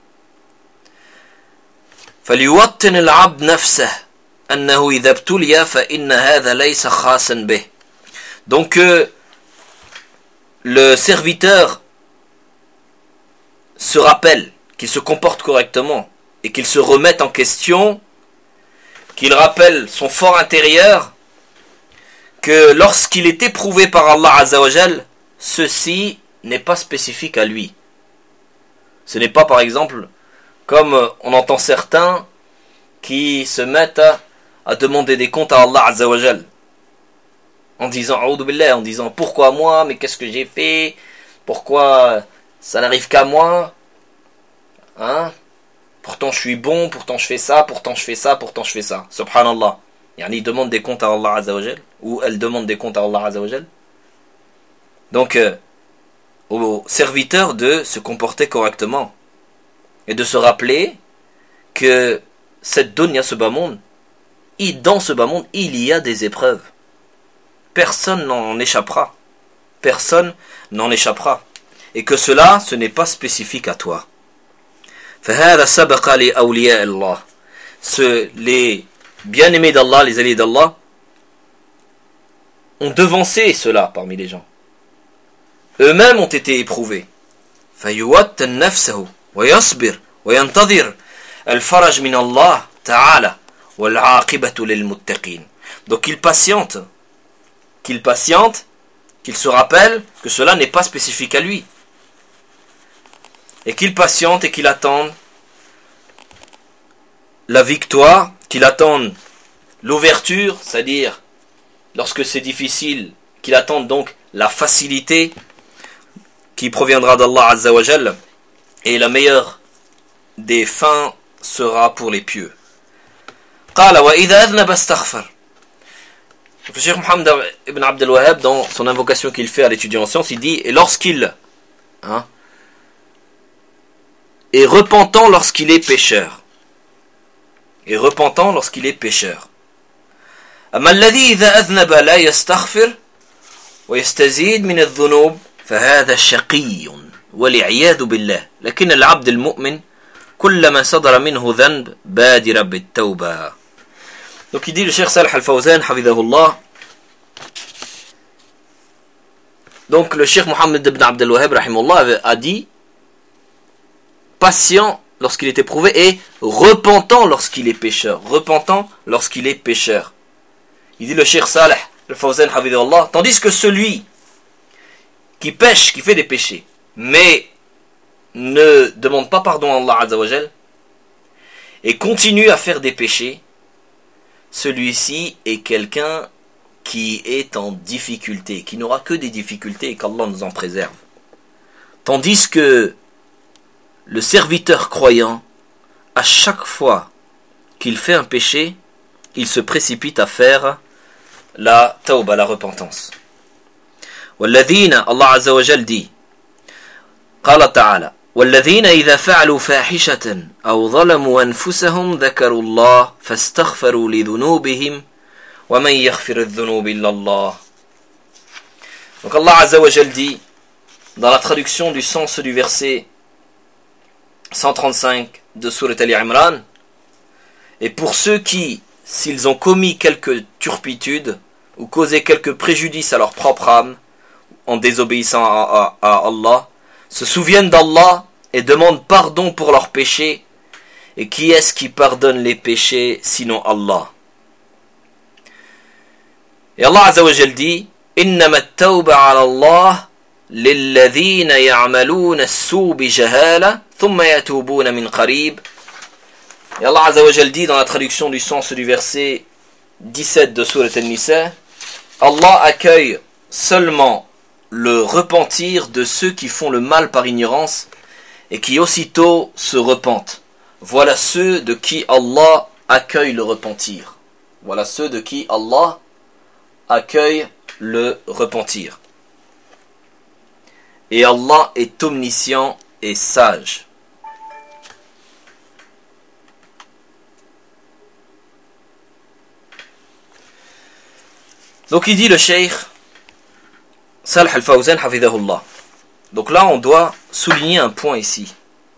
S1: فليوطن العبد نفسه أنه إذا ابتلي فإن هذا ليس خاصا به. Donc euh, le serviteur se rappelle qu'il se comporte correctement et qu'il se remette en question, qu'il rappelle son fort intérieur que lorsqu'il est éprouvé par Allah Azza wa Jal, ceci n'est pas spécifique à lui. Ce n'est pas par exemple comme on entend certains qui se mettent à, à demander des comptes à Allah Azza wa Jal en disant A'udhu billah, en disant pourquoi moi, mais qu'est-ce que j'ai fait, pourquoi ça n'arrive qu'à moi, hein, pourtant je suis bon, pourtant je fais ça, pourtant je fais ça, pourtant je fais ça. Subhanallah. Yani, il demande des comptes à Allah Azza wa Jal, ou elle demande des comptes à Allah Azza wa Jal. Donc, euh, aux serviteurs de se comporter correctement et de se rappeler que cette dunya, ce bas monde, et dans ce bas monde, il y a des épreuves. Personne n'en échappera. Personne n'en échappera. Et que cela, ce n'est pas spécifique à toi. فهذا سبق لأولياء الله. Ce, les bien-aimés d'Allah, les alliés d'Allah, ont devancé cela parmi les gens. Eux-mêmes ont été éprouvés. فيوطن نفسه ويصبر وينتظر الفرج من الله تعالى والعاقبة للمتقين. Donc il patiente, qu'il patiente, qu'il se rappelle que cela n'est pas spécifique à lui. Et qu'il patiente et qu'il attende la victoire, qu'il attende l'ouverture, c'est-à-dire lorsque c'est difficile, qu'il attende donc la facilité qui proviendra d'Allah Azza wa Jal, et la meilleure des fins sera pour les pieux. قال وإذا أذنب استغفر. Le Cheikh Mohammed ibn Abd al-Wahhab, dans son invocation qu'il fait à l'étudiant en sciences, il dit, et lorsqu'il hein, est repentant lorsqu'il est pécheur, et repentant lorsqu'il est pécheur. أما الذي إذا أذنب لا يستغفر ويستزيد من الذنوب فهذا شقي والعياذ بالله. لكن العبد المؤمن كلما صدر منه ذنب بادر بالتوبة. Donc il dit le Cheikh Salih Al-Fawzan hafidhahullah. Donc le Cheikh Mohammed ibn Abd al-Wahhab rahimahullah a dit patient lorsqu'il est éprouvé et repentant lorsqu'il est pécheur. Repentant lorsqu'il est pécheur. Il dit le Cheikh Salih Al-Fawzan hafidhahullah, tandis que celui qui pêche, qui fait des péchés, mais ne demande pas pardon à Allah Azza wa Jal et continue à faire des péchés, celui-ci est quelqu'un qui est en difficulté, qui n'aura que des difficultés et qu'Allah nous en préserve. Tandis que le serviteur croyant, à chaque fois qu'il fait un péché, il se précipite à faire la tawba, la repentance. والذين الله عز وجل dit قال تعالى والذين إذا فعلوا فاحشة أو ظلموا أنفسهم ذكروا الله فاستغفروا لذنوبهم ومن يغفر الذنوب إلا الله. Donc Allah Azza wa Jal dit dans la traduction du sens du verset cent trente-cinq de Surat Ali Imran, et pour ceux qui, s'ils ont commis quelque turpitude ou causé quelque préjudice à leur propre âme en désobéissant à, à, à Allah, se souviennent d'Allah et demandent pardon pour leurs péchés. Et qui est-ce qui pardonne les péchés sinon Allah? Et Allah Azza wa Jal dit إنما التوبة على الله للذين يعملون السوء بجهالة ثم يتوبون من قريب. Et Allah Azza wa Jal dit dans la traduction du sens du verset dix-sept de Surat An-Nisa, Allah accueille seulement le repentir de ceux qui font le mal par ignorance et qui aussitôt se repentent. Voilà ceux de qui Allah accueille le repentir. Voilà ceux de qui Allah accueille le repentir. Et Allah est omniscient et sage. Donc il dit le Cheikh Salih Al-Fawzan hafidhahullah. Donc là on doit souligner un point ici.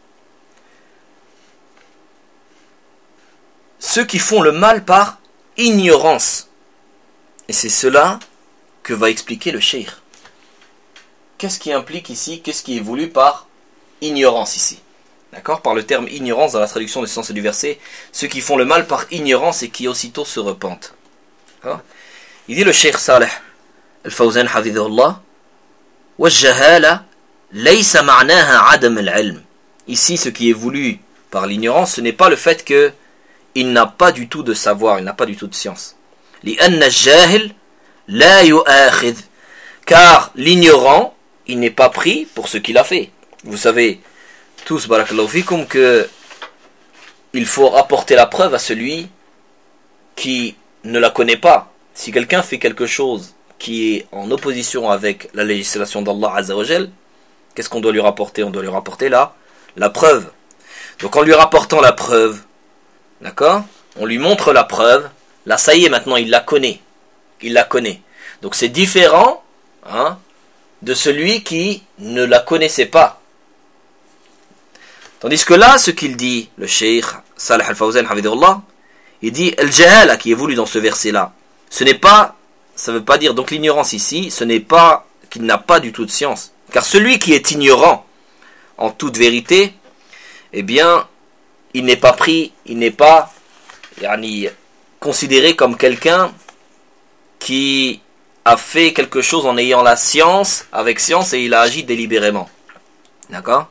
S1: Ceux qui font le mal par ignorance. Et c'est cela que va expliquer le Cheikh. Qu'est-ce qui implique ici, qu'est-ce qui est voulu par ignorance ici? D'accord? Par le terme ignorance dans la traduction du sens du verset, ceux qui font le mal par ignorance et qui aussitôt se repentent. D'accord? Il dit le Cheikh Saleh Al-Fawzan hafidhahullah, والجهالة ليس معناها عدم العلم. Ici, ce qui est voulu par l'ignorance, ce n'est pas le fait que il n'a pas du tout de savoir, il n'a pas du tout de science. لأن الجاهل لا يؤاخذ, car l'ignorant, il n'est pas pris pour ce qu'il a fait. Vous savez tous, barakallahu fikum, que il faut rapporter la preuve à celui qui ne la connaît pas. Si quelqu'un fait quelque chose qui est en opposition avec la législation d'Allah Azza wa Jal, qu'est-ce qu'on doit lui rapporter? On doit lui rapporter la, la preuve. Donc en lui rapportant la preuve, d'accord, on lui montre la preuve, là ça y est, maintenant il la connaît. Il la connaît. Donc c'est différent, hein, de celui qui ne la connaissait pas. Tandis que là, ce qu'il dit, le Cheikh Saleh Al-Fawzan hafidhahullah, il dit Al-Jahala, qui est voulu dans ce verset-là, ce n'est pas, ça ne veut pas dire, donc l'ignorance ici, ce n'est pas qu'il n'a pas du tout de science. Car celui qui est ignorant, en toute vérité, eh bien, il n'est pas pris, il n'est pas yani, considéré comme quelqu'un qui a fait quelque chose en ayant la science, avec science, et il a agi délibérément. D'accord?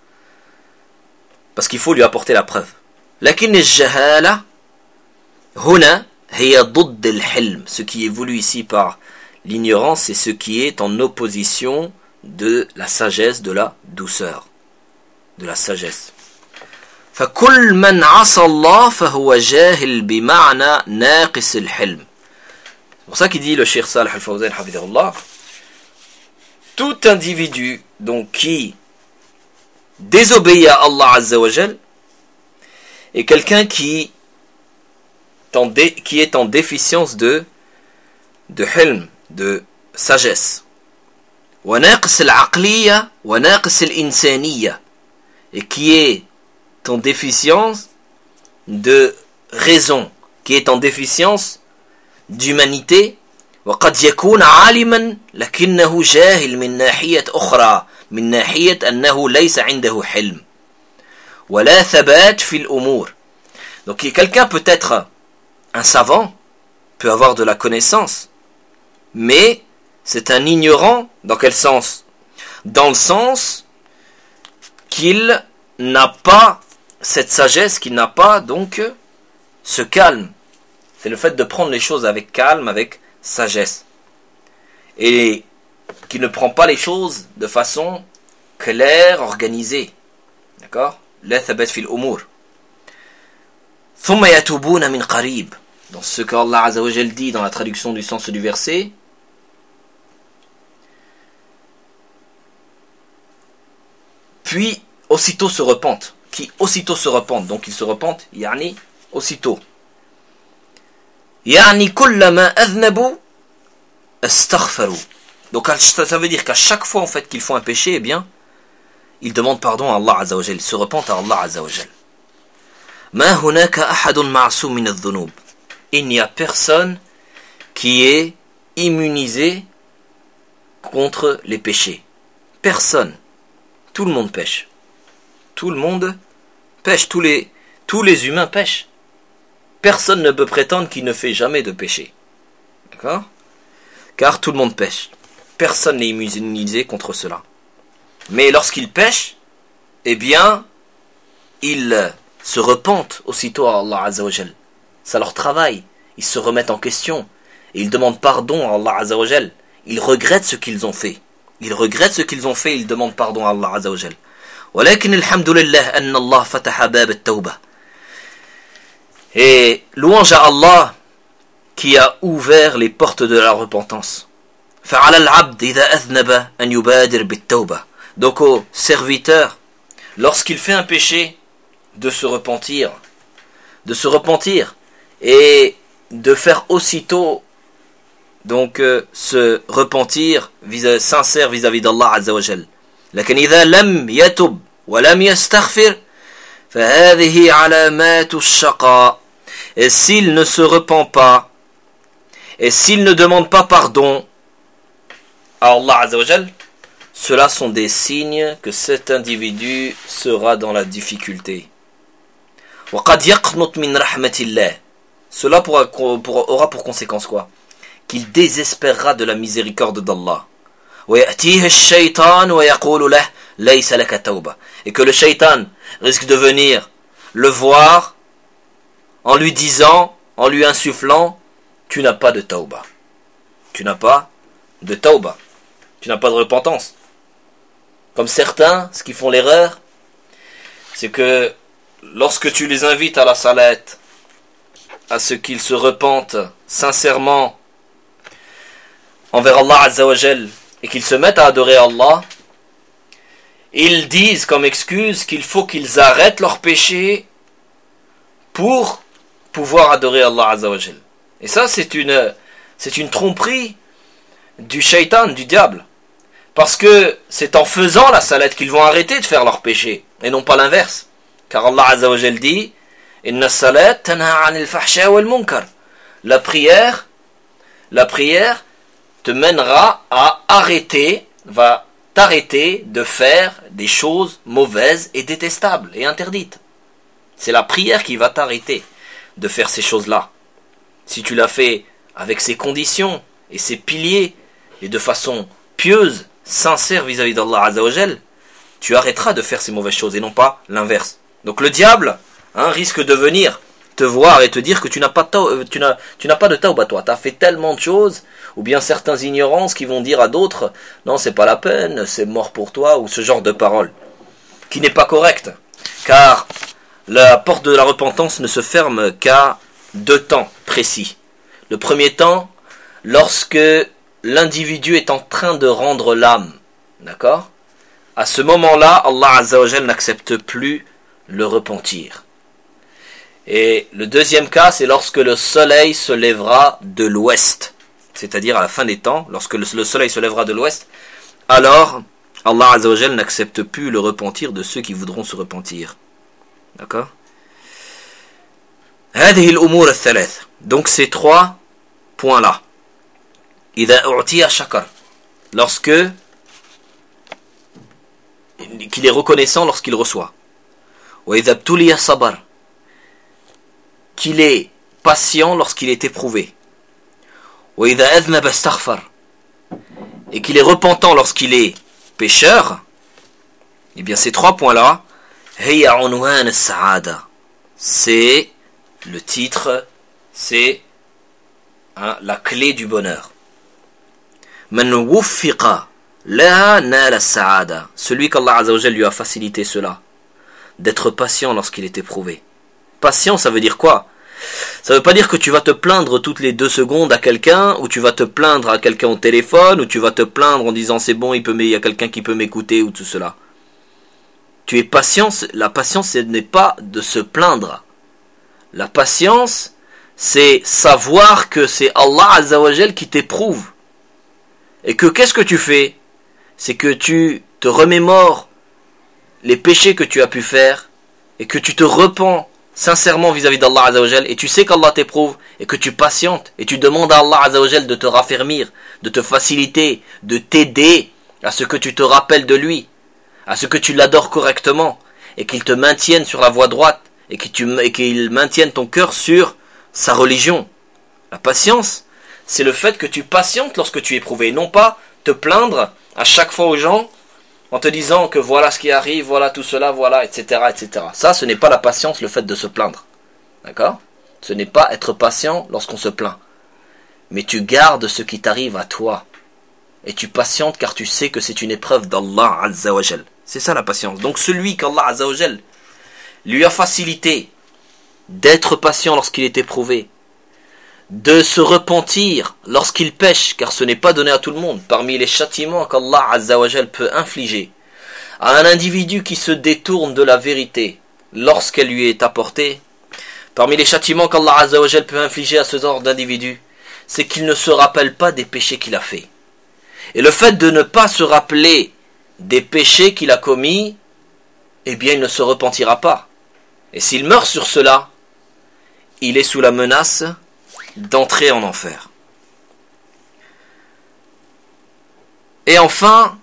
S1: Parce qu'il faut lui apporter la preuve. لكن الجهالة هنا هي ضد الحلم. Ce qui est voulu ici par l'ignorance, c'est ce qui est en opposition de la sagesse, de la douceur, de la sagesse. فكل من عصى الله فهو جاهل بمعنى ناقص الحلم. C'est pour ça qu'il dit le Cheikh Saleh Al-Fawzan hafidhahullah, tout individu donc qui désobéit à Allah Azza wa Jal est quelqu'un qui, dé, qui est en déficience de de hilm, de sagesse. وناقص العقلية وناقص الإنسانية, et qui est en déficience de raison, qui est en déficience d'humanité. وقد يكون عالما لكنه جاهل من ناحية أخرى, من ناحية أنه ليس عنده حلم ولا ثبات في الأمور. Donc quelqu'un peut être un savant, peut avoir de la connaissance, mais c'est un ignorant. Dans quel sens? Dans le sens qu'il n'a pas cette sagesse, qu'il n'a pas donc ce calme. C'est le fait de prendre les choses avec calme, avec sagesse, et qui ne prend pas les choses de façon claire, organisée. D'accord? La thabat fil umur. Thumma yatubuna min qarib. Dans ce qu'Allah Azza wa Jal dit dans la traduction du sens du verset, puis aussitôt se repentent. Qui aussitôt se repentent. Donc ils se repentent, yani aussitôt. Yani kullama adhnabu astaghfaru. Donc ça veut dire qu'à chaque fois en fait qu'ils font un péché, eh bien, ils demandent pardon à Allah Azza wa Jal, ils se repentent à Allah Azza wa Jal. Ma hunaka ahadun ma'sum min adh-dhunub. Il n'y a personne qui est immunisé contre les péchés. Personne. Tout le monde pêche. Tout le monde pêche. Tous les, tous les humains pêchent. Personne ne peut prétendre qu'il ne fait jamais de péché. D'accord? Car tout le monde pêche. Personne n'est immunisé contre cela. Mais lorsqu'ils pêchent, eh bien, ils se repentent aussitôt à Allah Azza wa Jal. Ça leur travaille. Ils se remettent en question. Et ils demandent pardon à Allah Azza wa Jal. Ils regrettent ce qu'ils ont fait. Ils regrettent ce qu'ils ont fait. Ils demandent pardon à Allah Azza wa Jal. ولكن الحمد لله أن الله فتح باب التوبة. Et louange à Allah qui a ouvert les portes de la repentance. فعلى العبد إذا أذنب أن يبادر بالتوبة. Donc au serviteur, lorsqu'il fait un péché, de se repentir, de se repentir et de faire aussitôt donc euh, se repentir vis- sincère vis-à-vis d'Allah Azza wa Jal. لكن إذا لم يتب ولم يستغفر فهذه علامات الشقاء. Et s'il ne se repent pas et s'il ne demande pas pardon à Allah Azza wa Jal, cela sont des signes que cet individu sera dans la difficulté. وقد يقنط من رحمة الله. Cela pourra, pourra, aura pour conséquence quoi? qu'il désespérera de la miséricorde d'Allah. وَيَأْتِيهِ الشَّيْطَانُ وَيَقُولُ لَهُ لَيْسَ لَكَ تَوْبَةٌ. Et que le shaitan risque de venir le voir en lui disant, en lui insufflant, tu n'as pas de tauba. Tu n'as pas de tauba. Tu n'as pas de repentance. Comme certains, ce qui font l'erreur, c'est que lorsque tu les invites à la salette, à ce qu'ils se repentent sincèrement envers Allah Azza wa Jal et qu'ils se mettent à adorer Allah, ils disent comme excuse qu'il faut qu'ils arrêtent leurs péchés pour pouvoir adorer Allah Azza wa Jal. Et ça, c'est une, c'est une tromperie du shaitan, du diable. Parce que c'est en faisant la salette qu'ils vont arrêter de faire leurs péchés, et non pas l'inverse. Car Allah Azza wa Jal dit Inna salat tanha anil fahsha wal munkar. La prière, la prière te mènera à arrêter, va t'arrêter de faire des choses mauvaises et détestables et interdites. C'est la prière qui va t'arrêter de faire ces choses-là. Si tu l'as fait avec ses conditions et ses piliers et de façon pieuse, sincère vis-à-vis d'Allah Azza wa Jal, tu arrêteras de faire ces mauvaises choses et non pas l'inverse. Donc le diable hein, risque de venir te voir et te dire que tu n'as pas, ta- tu n'as, tu n'as pas de tauba toi, tu as fait tellement de choses, ou bien certains ignorances qui vont dire à d'autres, non c'est pas la peine, c'est mort pour toi, ou ce genre de paroles, qui n'est pas correct, car la porte de la repentance ne se ferme qu'à deux temps précis. Le premier temps, lorsque l'individu est en train de rendre l'âme, d'accord ? À ce moment-là, Allah Azza wa Jal n'accepte plus le repentir. Et le deuxième cas, c'est lorsque le soleil se lèvera de l'ouest, c'est-à-dire à la fin des temps, lorsque le soleil se lèvera de l'ouest, alors Allah Azza wa Jal n'accepte plus le repentir de ceux qui voudront se repentir. D'accord ? هذه الأمور الثلاث. Donc ces trois points-là. إذا أعطي شكر. Lorsque qu'il est reconnaissant lorsqu'il reçoit. وإذا ابتلي صبر. Qu'il est patient lorsqu'il est éprouvé. وإذا أذنب استغفر. Et qu'il est repentant lorsqu'il est pécheur. Eh bien ces trois points-là, هي عنوان السعادة. C'est le titre, c'est hein, la clé du bonheur. من وفق لها نال السعادة. Celui qu'Allah Azza wa Jal lui a facilité cela, d'être patient lorsqu'il est éprouvé. Patient, ça veut dire quoi ? Ça veut pas dire que tu vas te plaindre toutes les deux secondes à quelqu'un, ou tu vas te plaindre à quelqu'un au téléphone, ou tu vas te plaindre en disant c'est bon, il peut, il y a quelqu'un qui peut m'écouter, ou tout cela. Tu es patient, la patience ce n'est pas de se plaindre. La patience, c'est savoir que c'est Allah Azza wa Jal qui t'éprouve. Et que qu'est-ce que tu fais ? C'est que tu te remémores les péchés que tu as pu faire, et que tu te repens sincèrement vis-à-vis d'Allah Azza wa Jal, et tu sais qu'Allah t'éprouve, et que tu patientes, et tu demandes à Allah Azza wa Jal de te raffermir, de te faciliter, de t'aider à ce que tu te rappelles de lui, à ce que tu l'adores correctement, et qu'il te maintienne sur la voie droite, et qu'il maintienne ton cœur sur sa religion. La patience, c'est le fait que tu patientes lorsque tu es éprouvé, non pas te plaindre à chaque fois aux gens en te disant que voilà ce qui arrive, voilà tout cela, voilà, et cetera, et cetera. Ça, ce n'est pas la patience, le fait de se plaindre. D'accord ? Ce n'est pas être patient lorsqu'on se plaint. Mais tu gardes ce qui t'arrive à toi. Et tu patientes car tu sais que c'est une épreuve d'Allah Azza wa Jal. C'est ça la patience. Donc celui qu'Allah Azza wa Jal lui a facilité d'être patient lorsqu'il est éprouvé, de se repentir lorsqu'il pêche, car ce n'est pas donné à tout le monde. Parmi les châtiments qu'Allah Azza wa Jal peut infliger à un individu qui se détourne de la vérité lorsqu'elle lui est apportée, parmi les châtiments qu'Allah Azza wa Jal peut infliger à ce genre d'individu, c'est qu'il ne se rappelle pas des péchés qu'il a fait. Et le fait de ne pas se rappeler des péchés qu'il a commis, eh bien il ne se repentira pas. Et s'il meurt sur cela, il est sous la menace d'entrer en enfer. Et enfin,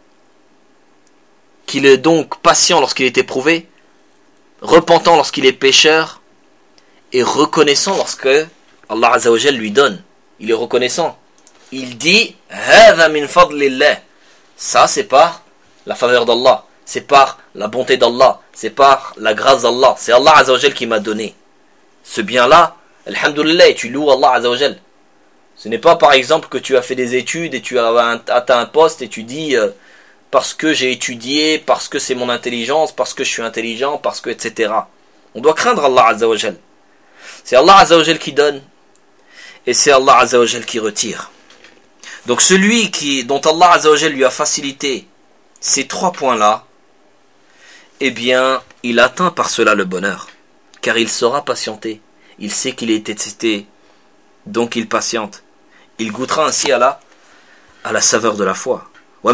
S1: qu'il est donc patient lorsqu'il est éprouvé, repentant lorsqu'il est pécheur, et reconnaissant lorsque Allah Azza wa Jal lui donne. il est reconnaissant. Il dit هذا من فضل الله. Ça c'est par la faveur d'Allah, c'est par la bonté d'Allah, c'est par la grâce d'Allah. C'est Allah Azza wa Jal qui m'a donné ce bien-là. Alhamdulillah, et tu loues Allah Azza wa Jal. Ce n'est pas par exemple que tu as fait des études et tu as atteint un poste et tu dis euh, parce que j'ai étudié, parce que c'est mon intelligence, parce que je suis intelligent, parce que et cetera. On doit craindre Allah Azza wa Jal. C'est Allah Azza wa Jal qui donne et c'est Allah Azza wa Jal qui retire. Donc celui qui, dont Allah Azza wa Jal lui a facilité ces trois points-là, eh bien, il atteint par cela le bonheur. Car il saura patienter. Il sait qu'il a été testé, donc il patiente. Il goûtera ainsi à la, à la saveur de la foi.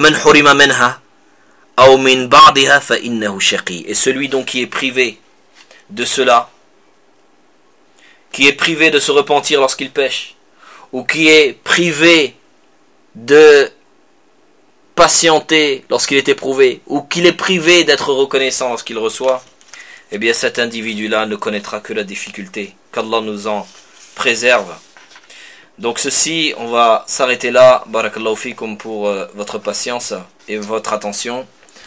S1: Et celui donc qui est privé de cela, qui est privé de se repentir lorsqu'il pêche, ou qui est privé de patienter lorsqu'il est éprouvé, ou qu'il est privé d'être reconnaissant lorsqu'il reçoit, eh bien cet individu-là ne connaîtra que la difficulté. Qu'Allah nous en préserve. Donc ceci, on va s'arrêter là. Barakallahu fikum pour euh, votre patience et votre attention.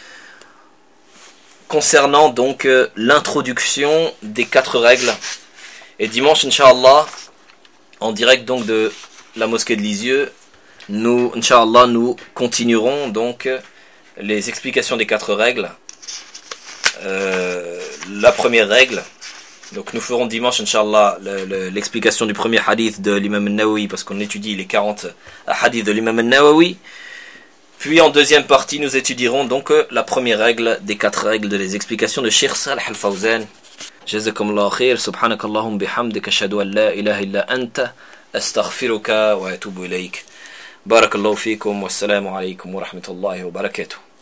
S1: Concernant donc euh, l'introduction des quatre règles. Et dimanche, Inch'Allah, en direct donc de la mosquée de Lisieux, nous, Inch'Allah, nous continuerons donc les explications des quatre règles. Euh, la première règle, donc nous ferons dimanche, Inch'Allah, le, le, l'explication du premier hadith de l'imam al-Nawawi, parce qu'on étudie les quarante hadiths de l'imam al-Nawawi. Puis en deuxième partie, nous étudierons donc la première règle des quatre règles de les explications de Cheikh Salih al-Fawzan. Jazakumullahu khair, subhanakallahum bihamdika, ashhadu an la ilaha illa anta, astaghfiruka wa atubu ilayk. Barakallahu fikum, wassalamu alaykum wa rahmatullahi wa barakatuh.